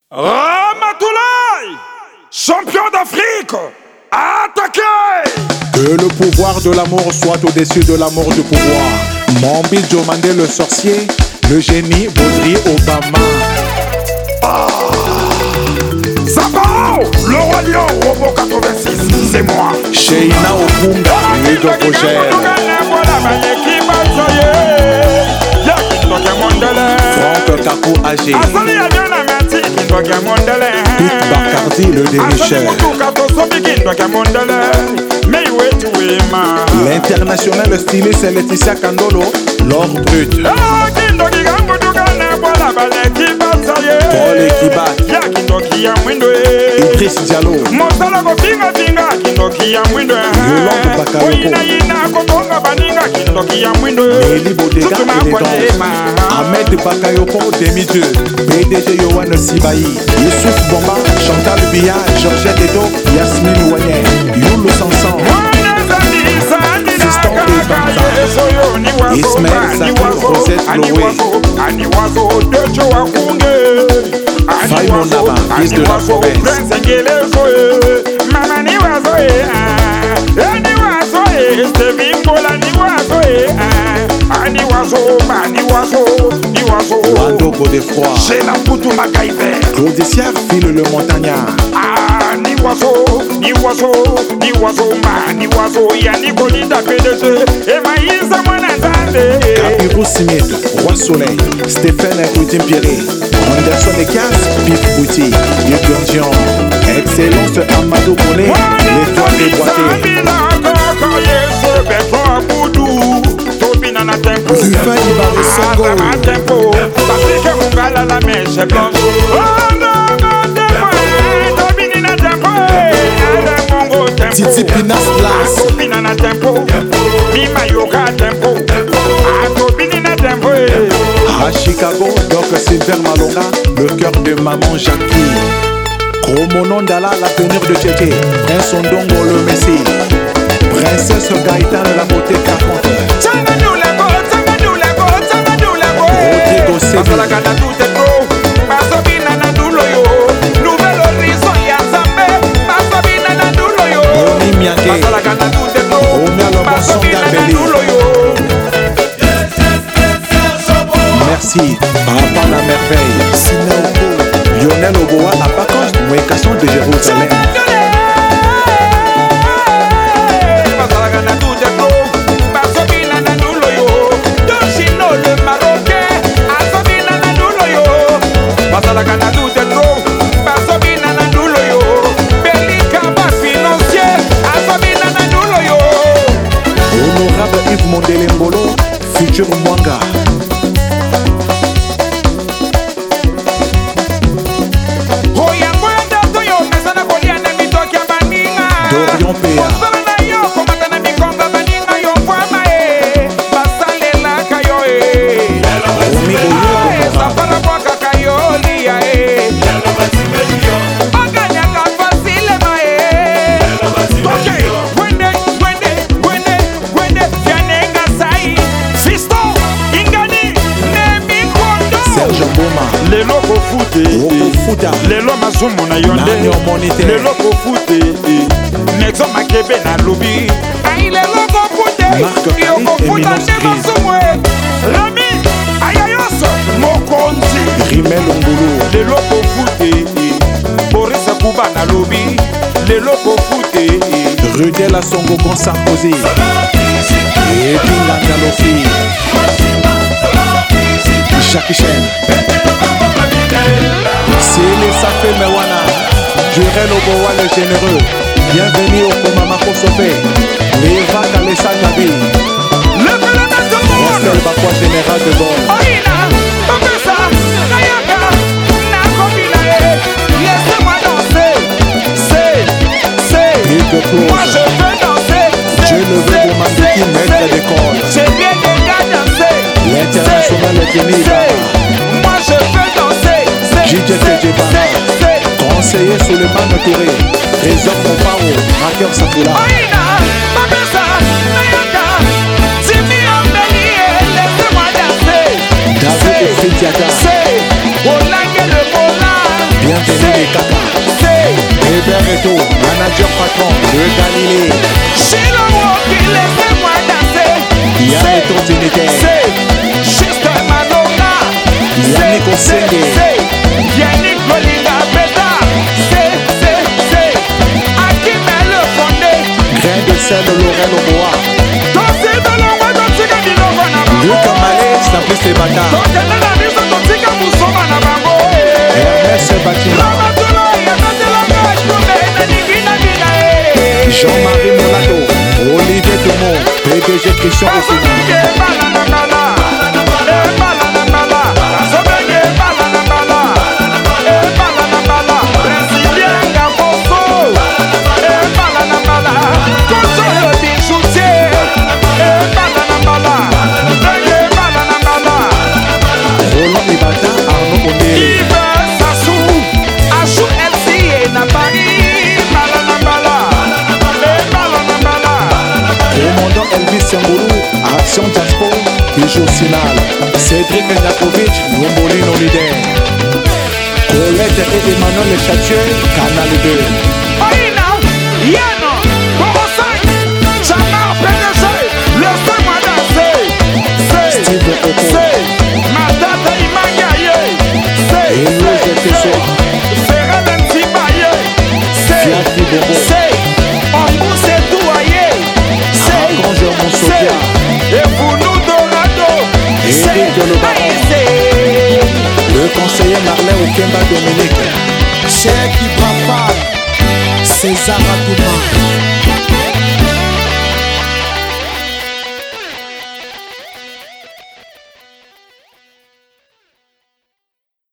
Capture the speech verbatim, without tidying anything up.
Ramatoulaye, champion d'Afrique, attaquez! Que le pouvoir de l'amour soit au-dessus de l'amour du pouvoir. Mambi Diomandé le sorcier, le génie Baudry Obama. Ah. Zabao, le roi lion, Robo quatre-vingt-six, c'est moi. Sheina Okunga, Ludo Roger. Franck Kakou Agé. Pete Bacardi, le dénicheur. L'international styliste Laetitia Kandolo, l'or brut. Paul Ekibat, Idriss Diallo, Yolande Bakayoko, Eli Bodega élégante, Ahmed Bakayoko, demi-dieu, P D G Yohan Sibaï, Youssouf Bomba, Chantal Biya, Georgette Edo, Yasmine Ouanet, Youlou Sansan, Fiston et Banta, Ismaël Zakou, Rosette Loé, Faïmon Naba, fils de la province. Wando Godefroy, j'ai la poutou Macaïver, Claudia file le montagnard. Ah, ni oiseau, ni oiseau, ni oiseau, ma, ni oiseau, ya ni Golinda P D G, et Maïsa Mwanazande. Capirou Simite, Roi Soleil, Stéphane Coutin Pierre, Anderson Ekas, Pif Bouti, Yves Dion, Excellence Amadou Kone, l'étoile déboîtée. Rufa Ibaré Songo, Patrick Mungala la mèche blanche. Titi Pinas Glass, Pinana tempo, Mima Yoga tempo, Atobinina tempo. À Chicago, Doc Silver Malonga, le cœur de maman Jackie. Chromonondala, l'avenir de Tchéké, Prince Ondongo le Messie, Princesse Gaïtan la beauté carconte. Rodrigo Séville, Boni Miangue, Romea Lobosson Gabeli. Merci, Papa la merveille, Sinao, Lionel Oboa, la Pacos, Mouécation de Jérusalem. Honorable Yves Mondelembolo, futur Mwanga. Dorian Péa, Romy Serge Mboma, les locaux foutés, les lots masumu na yonde, les locaux foutés, Nexo Makebe na lobby, aïe les locaux foutés, yoko fouta ne masumu, Rami, ayayos, Mokonzi, Rimel Ongolo, les locaux foutés, Boris Kuba na lobby, les locaux foutés, Rudel Asongo Gon Sarkozy, et Pinganga Lofi, Jackie Chen, c'est les Safé Mewana, Jurel Oboa le généreux, bienvenue au Komamako Sopé, les vagues à l'Essa Gabi, Rostel Bakwa général de Bon. Moi je veux danser, Dieu le veut de Mandiki, maître d'école. J'ai bien déjà dansé. L'international est fini. Moi je veux danser. J J T J Bana, conseiller Suleiman Touré, Trésor Comparo, Hacker Safoula. David Fritiaka, Bien Barreto, manager patron de Galilée. Chilo Woki, laissez-moi danser. Yannick Continuité. C'est juste Malona. Yannick Osenge. C'est Yannick Golinga Beta. C'est, c'est, c'est Aki Melo Fondé. Grain de sel, Laurel Oboa. Tosi Dolongo, Totika Bilongo na bango. Luc Amalé, Simplice les bâtards. Tokende na biso, Totika Musoma na bango. Ernest Batima. Jean-Marie Molato, Olivier Dumont, P D G Christian Ofina. Roland Ibata, Arnaud Ondé. Commandant Elvis Samboulou, Action Jaspo, Bijou Sinal, Cédric Nakovic, Nombolino Leader, Colette et Emmanuel Chatier, Canal deux. Oina, Yano, Borosai, Chamar P D G, laissez-moi danser. C'est, Steve Oko, c'est, Matata Imangaye. C'est, Hello Jeteso, Ferran Ntibaye. C'est, Fiati Bobo, c'est, Ombousse Touaye. C'est, Archange Monsodia, c'est, et vous nous Dorado. Eric C'est, Le Baron, c'est, le conseiller Marley Okemba Dominique, Cheikh Ibrahim, César Atouma.